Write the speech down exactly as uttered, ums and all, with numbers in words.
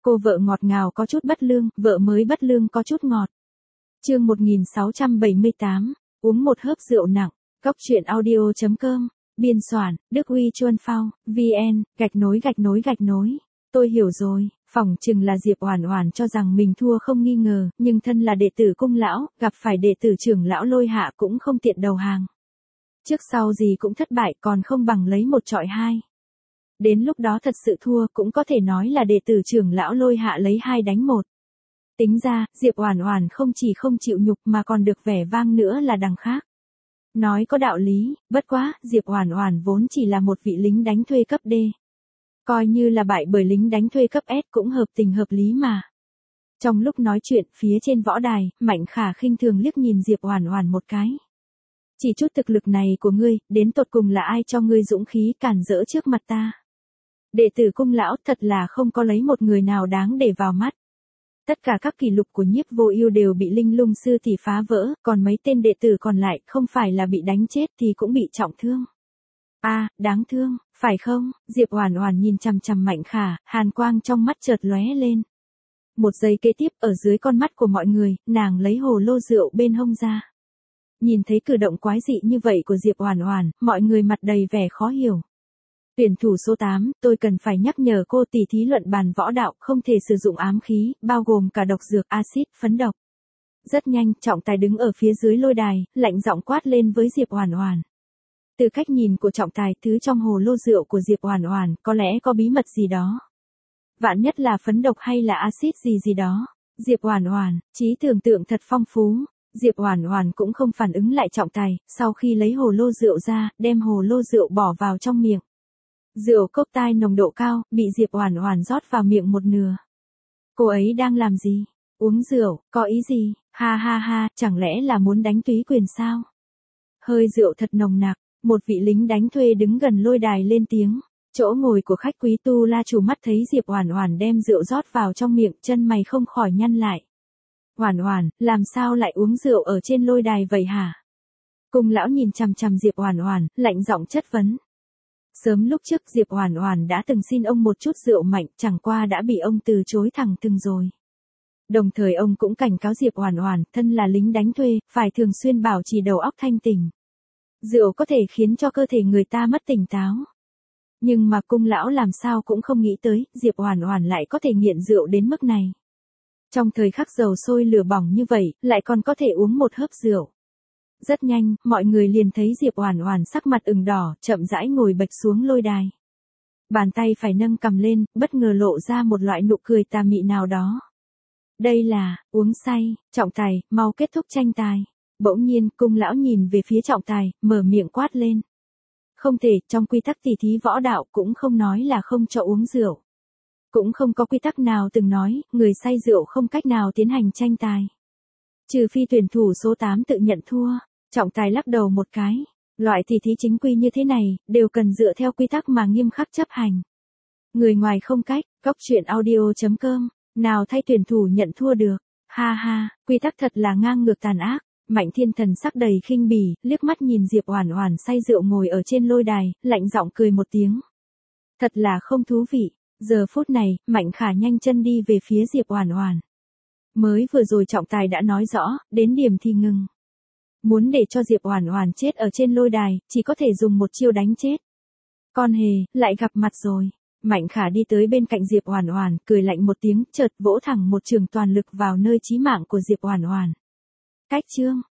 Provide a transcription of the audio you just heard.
Cô vợ ngọt ngào có chút bất lương, vợ mới bất lương có chút ngọt. Chương một nghìn sáu trăm bảy mươi tám, uống một hớp rượu nặng. Cóc truyện audio chấm com, biên soạn, Đức Huy Chuân Phao, vn, gạch nối gạch nối gạch nối. Tôi hiểu rồi, phỏng chừng là Diệp Oản Oản cho rằng mình thua không nghi ngờ, nhưng thân là đệ tử cung lão, gặp phải đệ tử trưởng lão Lôi Hạ cũng không tiện đầu hàng. Trước sau gì cũng thất bại, còn không bằng lấy một trọi hai. Đến lúc đó thật sự thua cũng có thể nói là đệ tử trưởng lão Lôi Hạ lấy hai đánh một. Tính ra, Diệp Oản Oản không chỉ không chịu nhục mà còn được vẻ vang nữa là đằng khác. Nói có đạo lý, bất quá, Diệp Oản Oản vốn chỉ là một vị lính đánh thuê cấp D. Coi như là bại bởi lính đánh thuê cấp S cũng hợp tình hợp lý mà. Trong lúc nói chuyện, phía trên võ đài, Mạnh Khả khinh thường liếc nhìn Diệp Oản Oản một cái. Chỉ chút thực lực này của ngươi, đến tột cùng là ai cho ngươi dũng khí cản rỡ trước mặt ta? Đệ tử cung lão thật là không có lấy một người nào đáng để vào mắt. Tất cả các kỷ lục của Nhiếp Vô Ưu đều bị Linh Lung sư tỷ phá vỡ, còn mấy tên đệ tử còn lại không phải là bị đánh chết thì cũng bị trọng thương. A, à, đáng thương, phải không? Diệp Oản Oản nhìn chằm chằm Mạnh Khả, hàn quang trong mắt chợt lóe lên. Một giây kế tiếp, ở dưới con mắt của mọi người, nàng lấy hồ lô rượu bên hông ra. Nhìn thấy cử động quái dị như vậy của Diệp Oản Oản, mọi người mặt đầy vẻ khó hiểu. Tuyển thủ số tám, tôi cần phải nhắc nhở cô tỉ thí luận bàn võ đạo không thể sử dụng ám khí, bao gồm cả độc dược, axit, phấn độc. Rất nhanh, trọng tài đứng ở phía dưới lôi đài, lạnh giọng quát lên với Diệp Oản Oản. Từ cách nhìn của trọng tài, thứ trong hồ lô rượu của Diệp Oản Oản có lẽ có bí mật gì đó. Vạn nhất là phấn độc hay là axit gì gì đó. Diệp Oản Oản, trí tưởng tượng thật phong phú. Diệp Oản Oản cũng không phản ứng lại trọng tài, sau khi lấy hồ lô rượu ra, đem hồ lô rượu bỏ vào trong miệng. Rượu cốc tai nồng độ cao, bị Diệp Oản Oản rót vào miệng một nửa. Cô ấy đang làm gì? Uống rượu, có ý gì? Ha ha ha, chẳng lẽ là muốn đánh túy quyền sao? Hơi rượu thật nồng nặc, một vị lính đánh thuê đứng gần lôi đài lên tiếng. Chỗ ngồi của khách quý Tu La chủ mắt thấy Diệp Oản Oản đem rượu rót vào trong miệng, chân mày không khỏi nhăn lại. Oản Oản, làm sao lại uống rượu ở trên lôi đài vậy hả? Cung lão nhìn chằm chằm Diệp Oản Oản, lạnh giọng chất vấn. Sớm lúc trước Diệp Oản Oản đã từng xin ông một chút rượu mạnh, chẳng qua đã bị ông từ chối thẳng thừng rồi. Đồng thời ông cũng cảnh cáo Diệp Oản Oản, thân là lính đánh thuê, phải thường xuyên bảo trì đầu óc thanh tỉnh. Rượu có thể khiến cho cơ thể người ta mất tỉnh táo. Nhưng mà cung lão làm sao cũng không nghĩ tới, Diệp Oản Oản lại có thể nghiện rượu đến mức này. Trong thời khắc dầu sôi lửa bỏng như vậy, lại còn có thể uống một hớp rượu. Rất nhanh, mọi người liền thấy Diệp Oản Oản sắc mặt ửng đỏ, chậm rãi ngồi bệt xuống lôi đài. Bàn tay phải nâng cầm lên, bất ngờ lộ ra một loại nụ cười tà mị nào đó. Đây là, uống say, trọng tài, mau kết thúc tranh tài. Bỗng nhiên, cung lão nhìn về phía trọng tài, mở miệng quát lên. Không thể, trong quy tắc tỉ thí võ đạo cũng không nói là không cho uống rượu. Cũng không có quy tắc nào từng nói, người say rượu không cách nào tiến hành tranh tài. Trừ phi tuyển thủ số tám tự nhận thua, trọng tài lắc đầu một cái. Loại tỉ thí chính quy như thế này, đều cần dựa theo quy tắc mà nghiêm khắc chấp hành. Người ngoài không cách, cóc truyện audio chấm com, nào thay tuyển thủ nhận thua được. Ha ha, quy tắc thật là ngang ngược tàn ác. Mạnh Thiên Thần sắc đầy khinh bỉ, liếc mắt nhìn Diệp Oản Oản say rượu ngồi ở trên lôi đài, lạnh giọng cười một tiếng. Thật là không thú vị. Giờ phút này, Mạnh Khả nhanh chân đi về phía Diệp Oản Oản. Mới vừa rồi trọng tài đã nói rõ, đến điểm thì ngừng. Muốn để cho Diệp Oản Oản chết ở trên lôi đài, chỉ có thể dùng một chiêu đánh chết. Con hề, lại gặp mặt rồi. Mạnh Khả đi tới bên cạnh Diệp Oản Oản, cười lạnh một tiếng, chợt vỗ thẳng một trường toàn lực vào nơi chí mạng của Diệp Oản Oản. Cách chương,